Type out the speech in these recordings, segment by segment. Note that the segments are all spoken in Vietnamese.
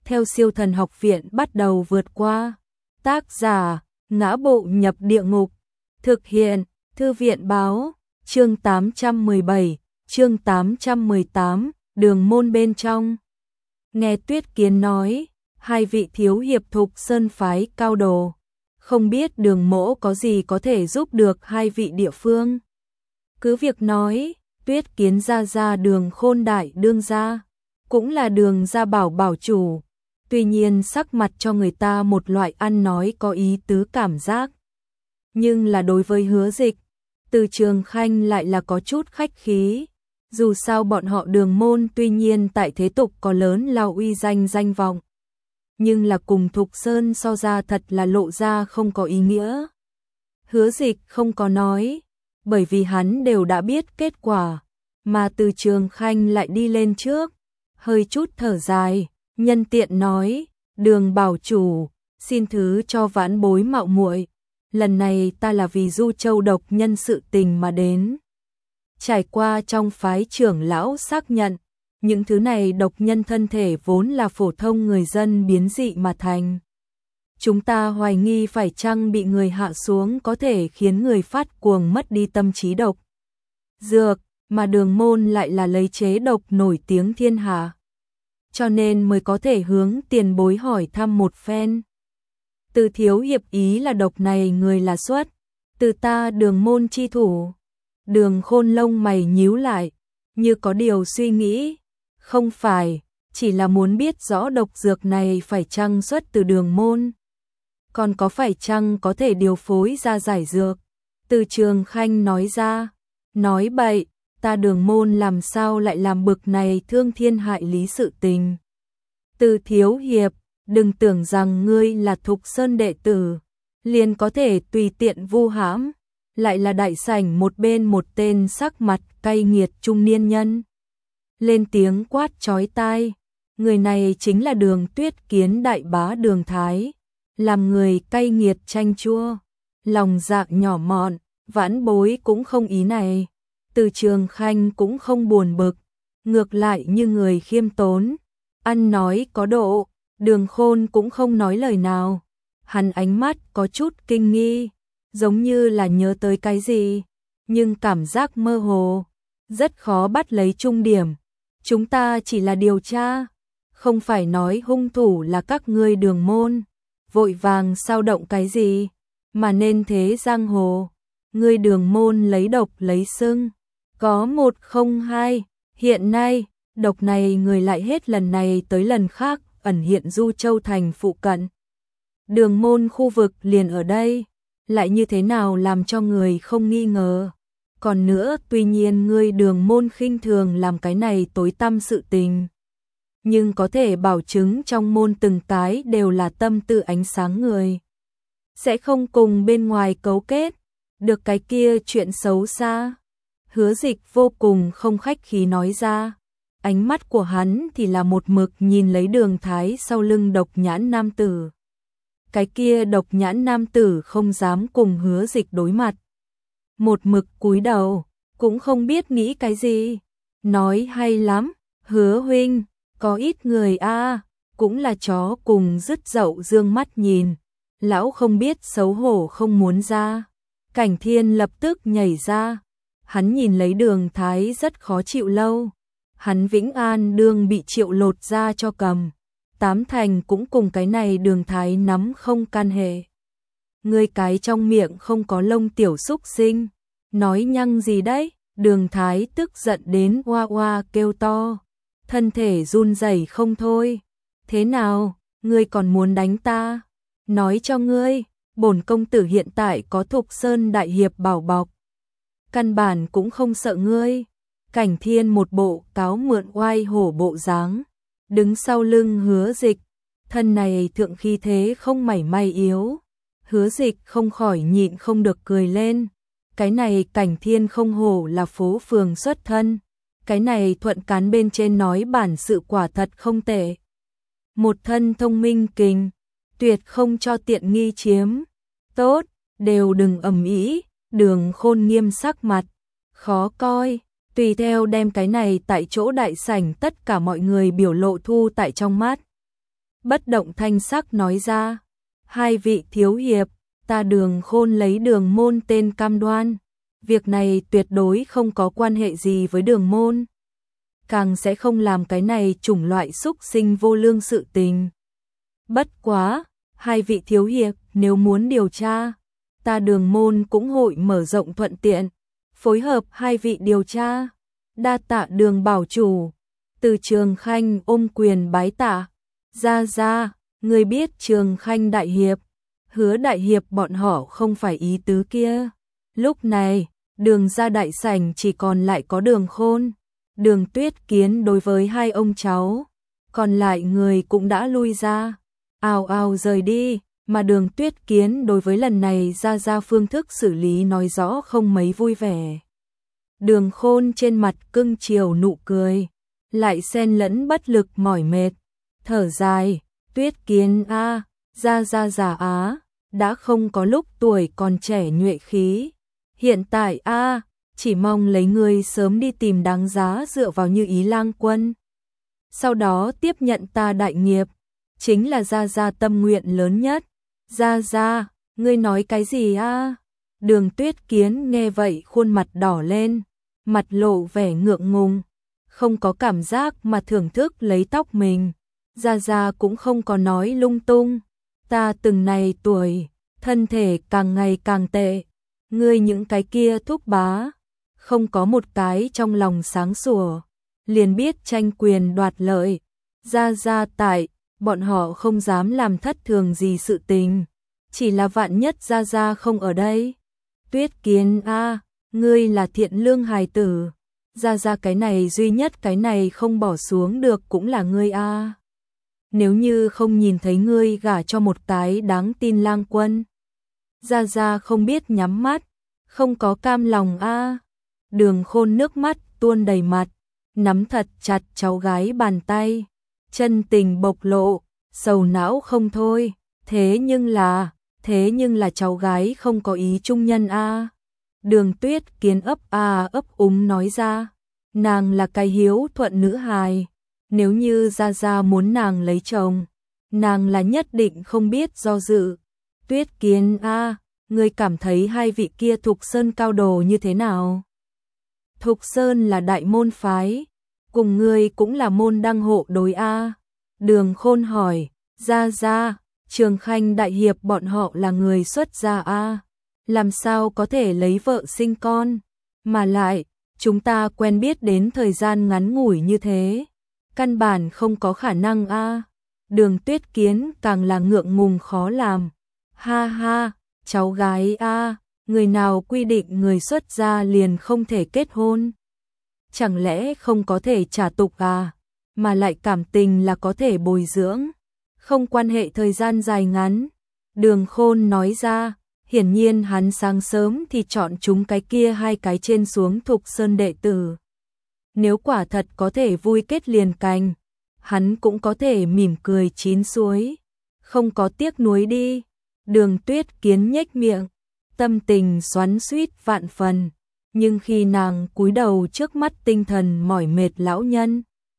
theo Siêu Thần Học Viện bắt đầu vượt qua. Tác giả: Ngã Bộ Nhập Địa Ngục. Thực hiện: Thư viện báo. Chương 817, chương 818, đường môn bên trong. Nghe Tuyết Kiến nói, hai vị thiếu hiệp Thục Sơn phái cao đồ, không biết Đường Mỗ có gì có thể giúp được hai vị địa phương. Cứ việc nói. Tuyết Kiến ra Đường Khôn đại đương gia, cũng là Đường gia bảo chủ, tuy nhiên sắc mặt cho người ta một loại ăn nói có ý tứ cảm giác. Nhưng là đối với Hứa Dịch, Từ Trường Khanh lại là có chút khách khí, dù sao bọn họ Đường môn tuy nhiên tại thế tục có lớn lao uy danh vọng, nhưng là cùng Thục Sơn so ra thật là lộ ra không có ý nghĩa. Hứa Dịch không có nói, bởi vì hắn đều đã biết kết quả, mà Từ Trường Khanh lại đi lên trước, hơi chút thở dài, nhân tiện nói: Đường bảo chủ, xin thứ cho vãn bối mạo muội, lần này ta là vì Du Châu độc nhân sự tình mà đến. Trải qua trong phái trưởng lão xác nhận, những thứ này độc nhân thân thể vốn là phổ thông người dân biến dị mà thành. Chúng ta hoài nghi phải chăng bị người hạ xuống có thể khiến người phát cuồng mất đi tâm trí độc dược, mà Đường môn lại là lấy chế độc nổi tiếng thiên hạ, cho nên mới có thể hướng tiền bối hỏi thăm một phen. Từ thiếu hiệp ý là độc này người là xuất từ ta Đường môn chi thủ. Đường Khôn lông mày nhíu lại, như có điều suy nghĩ. Không phải, chỉ là muốn biết rõ độc dược này phải chăng xuất từ Đường môn, còn có phải chăng có thể điều phối ra giải dược. Từ Trường Khanh nói ra, nói bậy, ta Đường môn làm sao lại làm bực này thương thiên hại lý sự tình. Từ thiếu hiệp, đừng tưởng rằng ngươi là Thục Sơn đệ tử, liền có thể tùy tiện vu hãm, lại là đại sảnh một bên một tên sắc mặt cay nghiệt trung niên nhân lên tiếng quát chói tai. Người này chính là Đường Tuyết Kiến đại bá Đường Thái, làm người cay nghiệt chanh chua, lòng dạ nhỏ mọn, vãn bối cũng không ý này. Từ Trường Khanh cũng không buồn bực, ngược lại như người khiêm tốn, ăn nói có độ. Đường Khôn cũng không nói lời nào, hắn ánh mắt có chút kinh nghi, giống như là nhớ tới cái gì, nhưng cảm giác mơ hồ, rất khó bắt lấy trung điểm. Chúng ta chỉ là điều tra, không phải nói hung thủ là các ngươi Đường môn, vội vàng sao động cái gì, mà nên thế giang hồ. Ngươi Đường môn lấy độc lấy xưng, có một không hai, hiện nay, độc này người lại hết lần này tới lần khác ẩn hiện Du Châu thành phụ cận. Đường môn khu vực liền ở đây, lại như thế nào làm cho người không nghi ngờ. Còn nữa, tuy nhiên ngươi Đường môn khinh thường làm cái này tối tăm sự tình, nhưng có thể bảo chứng trong môn từng cái đều là tâm tư ánh sáng người, sẽ không cùng bên ngoài cấu kết được cái kia chuyện xấu xa. Hứa Dịch vô cùng không khách khí nói ra, ánh mắt của hắn thì là một mực nhìn lấy Đường Thái sau lưng độc nhãn nam tử. Cái kia độc nhãn nam tử không dám cùng Hứa Dịch đối mặt, một mực cúi đầu, cũng không biết nghĩ cái gì. Nói hay lắm, Hứa huynh, có ít người cũng là chó cùng dứt dậu dương mắt nhìn, lão không biết xấu hổ không muốn ra. Cảnh Thiên lập tức nhảy ra, hắn nhìn lấy Đường Thái rất khó chịu lâu. Hắn Vĩnh An đương bị Triệu lột ra cho cầm, tám thành cũng cùng cái này Đường Thái nắm không can hệ. Ngươi cái trong miệng không có lông tiểu xúc sinh, nói nhăng gì đấy? Đường Thái tức giận đến oa oa kêu to, thân thể run rẩy không thôi. Thế nào, ngươi còn muốn đánh ta? Nói cho ngươi, bổn công tử hiện tại có Thục Sơn đại hiệp bảo bọc, căn bản cũng không sợ ngươi. Cảnh Thiên một bộ cáo mượn oai hổ bộ dáng, đứng sau lưng Hứa Dịch, thân này thượng khí thế không mảy may yếu. Hứa Dịch không khỏi nhịn không được cười lên. Cái này Cảnh Thiên không hổ là phố phường xuất thân, cái này thuận cán bên trên nói bản sự quả thật không tệ. Một thân thông minh kình, tuyệt không cho tiện nghi chiếm. Tốt, đều đừng ầm ĩ. Đường Khôn nghiêm sắc mặt, khó coi, tùy theo đem cái này tại chỗ đại sảnh tất cả mọi người biểu lộ thu tại trong mắt. bất động thanh sắc nói ra, hai vị thiếu hiệp, ta Đường Khôn lấy Đường môn tên cam đoan, việc này tuyệt đối không có quan hệ gì với Đường môn, càng sẽ không làm cái này chủng loại xúc sinh vô lương sự tình. Bất quá, hai vị thiếu hiệp nếu muốn điều tra, ta Đường môn cũng hội mở rộng thuận tiện, phối hợp hai vị điều tra. Đa tạ Đường bảo chủ. Từ Trường Khanh ôm quyền bái tạ. Ra, người biết Trường Khanh đại hiệp, Hứa đại hiệp bọn họ không phải ý tứ kia. Lúc này, Đường ra đại sảnh chỉ còn lại có Đường Khôn, Đường Tuyết Kiến đối với hai ông cháu, còn lại người cũng đã lui ra, ào ào rời đi, mà Đường Tuyết Kiến đối với lần này ra phương thức xử lý nói rõ không mấy vui vẻ. Đường Khôn trên mặt cưng chiều nụ cười, lại xen lẫn bất lực mỏi mệt, thở dài, Tuyết Kiến a, ra già á, đã không có lúc tuổi còn trẻ nhuệ khí, hiện tại a, chỉ mong lấy người sớm đi tìm đáng giá dựa vào Như Ý lang quân. Sau đó tiếp nhận ta đại nghiệp, chính là ra tâm nguyện lớn nhất. Ra, ngươi nói cái gì a? Đường Tuyết Kiến nghe vậy khuôn mặt đỏ lên, mặt lộ vẻ ngượng ngùng, không có cảm giác mà thưởng thức lấy tóc mình. Ra cũng không có nói lung tung, ta từng này tuổi, thân thể càng ngày càng tệ, ngươi những cái kia thúc bá, không có một cái trong lòng sáng sủa, liền biết tranh quyền đoạt lợi. Ra tại, bọn họ không dám làm thất thường gì sự tình, chỉ là vạn nhất ra không ở đây. Tuyết Kiến a, ngươi là thiện lương hài tử, ra cái này duy nhất cái này không bỏ xuống được cũng là ngươi a. Nếu như không nhìn thấy ngươi gả cho một cái đáng tin lang quân, ra không biết nhắm mắt, không có cam lòng a. Đường Khôn nước mắt tuôn đầy mặt, nắm thật chặt cháu gái bàn tay, chân tình bộc lộ, sầu não không thôi, thế nhưng là cháu gái không có ý trung nhân a. Đường Tuyết Kiến ấp úng nói ra, nàng là cái hiếu thuận nữ hài, nếu như ra muốn nàng lấy chồng, nàng là nhất định không biết do dự. Tuyết Kiến a, ngươi cảm thấy hai vị kia Thục Sơn cao đồ như thế nào? Thục Sơn là đại môn phái, cùng ngươi cũng là môn đăng hộ đối a. Đường Khôn hỏi, ra, Trường Khanh đại hiệp bọn họ là người xuất gia a, làm sao có thể lấy vợ sinh con, mà lại, chúng ta quen biết đến thời gian ngắn ngủi như thế, căn bản không có khả năng a. Đường Tuyết Kiến càng là ngượng ngùng khó làm, ha, cháu gái a, người nào quy định người xuất gia liền không thể kết hôn? Chẳng lẽ không có thể trả tục à? Mà lại cảm tình là có thể bồi dưỡng, không quan hệ thời gian dài ngắn. Đường Khôn nói ra, hiển nhiên hắn sáng sớm thì chọn chúng cái kia hai cái trên xuống Thục Sơn đệ tử. Nếu quả thật có thể vui kết liền cành, hắn cũng có thể mỉm cười chín suối, không có tiếc nuối đi. Đường Tuyết Kiến nhếch miệng, tâm tình xoắn xuýt vạn phần, nhưng khi nàng cúi đầu trước mắt tinh thần mỏi mệt lão nhân,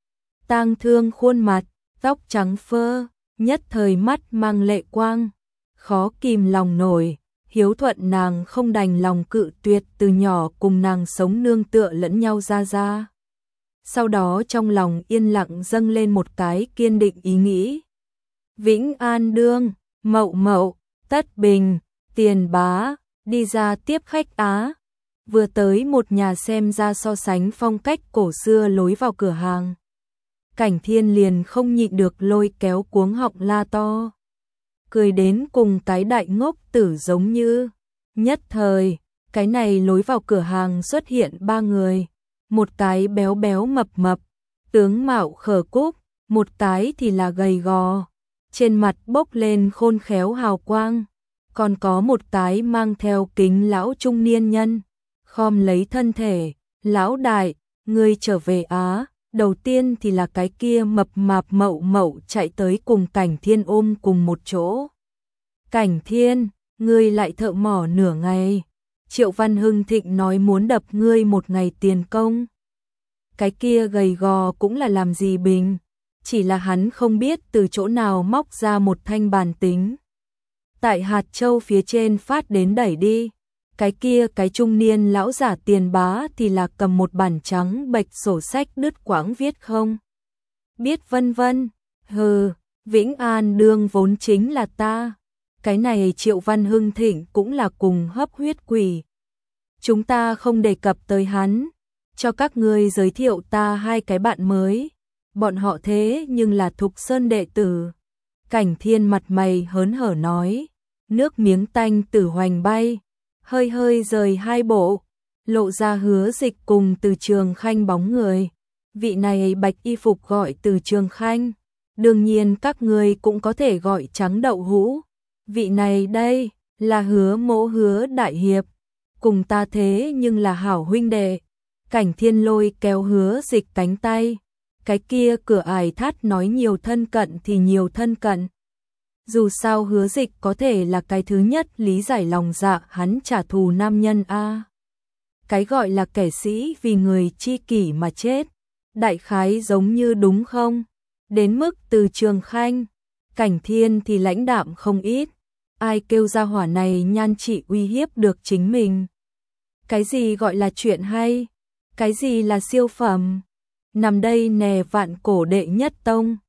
tang thương khuôn mặt, tóc trắng phơ, nhất thời mắt mang lệ quang, khó kìm lòng nổi, hiếu thuận nàng không đành lòng cự tuyệt từ nhỏ cùng nàng sống nương tựa lẫn nhau ra. Sau đó trong lòng yên lặng dâng lên một cái kiên định ý nghĩ. Vĩnh An Đương, Mậu, Tất Bình, Tiền Bá, đi ra tiếp khách Á. Vừa tới một nhà xem ra so sánh phong cách cổ xưa lối vào cửa hàng. Cảnh Thiên liền không nhịn được lôi kéo cuống họng la to. Cười đến cùng cái đại ngốc tử giống như. Nhất thời, cái này lối vào cửa hàng xuất hiện ba người. Một cái béo béo mập, tướng mạo khờ cúc, một cái thì là gầy gò, trên mặt bốc lên khôn khéo hào quang, còn có một cái mang theo kính lão trung niên nhân, khom lấy thân thể, lão đại, ngươi trở về Á. Đầu tiên thì là cái kia mập mạp Mậu chạy tới cùng Cảnh Thiên ôm cùng một chỗ. Cảnh Thiên, ngươi lại thợ mỏ nửa ngày. Triệu Văn Hưng Thịnh nói muốn đập ngươi một ngày tiền công. Cái kia gầy gò cũng là làm gì bình. chỉ là hắn không biết từ chỗ nào móc ra một thanh bàn tính. Tại hạt châu phía trên phát đến đẩy đi. Cái kia cái trung niên lão giả Tiền Bá thì là cầm một bản trắng bệch sổ sách đứt quãng viết không. Biết vân vân, hừ, Vĩnh An đương vốn chính là ta. Cái này Triệu Văn Hưng thỉnh cũng là cùng hấp huyết quỷ. Chúng ta không đề cập tới hắn, cho các ngươi giới thiệu ta hai cái bạn mới. Bọn họ thế nhưng là Thục Sơn đệ tử. Cảnh Thiên mặt mày hớn hở nói, nước miếng tanh Tử Hoành bay, hơi hơi rời hai bộ, lộ ra Hứa Dịch cùng Từ Trường Khanh bóng người. Vị này bạch y phục gọi Từ Trường Khanh, đương nhiên các ngươi cũng có thể gọi trắng đậu hũ. Vị này đây là Hứa Mỗ Hứa đại hiệp, cùng ta thế nhưng là hảo huynh đệ. Cảnh Thiên lôi kéo Hứa Dịch cánh tay, cái kia cửa ải thát nói nhiều thân cận thì nhiều thân cận. Dù sao Hứa Dịch có thể là cái thứ nhất lý giải lòng dạ hắn trả thù nam nhân a. Cái gọi là kẻ sĩ vì người chi kỷ mà chết, đại khái giống như đúng không? Đến mức Từ Trường Khanh, Cảnh Thiên thì lãnh đạm không ít. Ai kêu ra hỏa này nhan trị uy hiếp được chính mình? Cái gì gọi là chuyện hay? Cái gì là siêu phẩm? Nằm đây nè vạn cổ đệ nhất tông.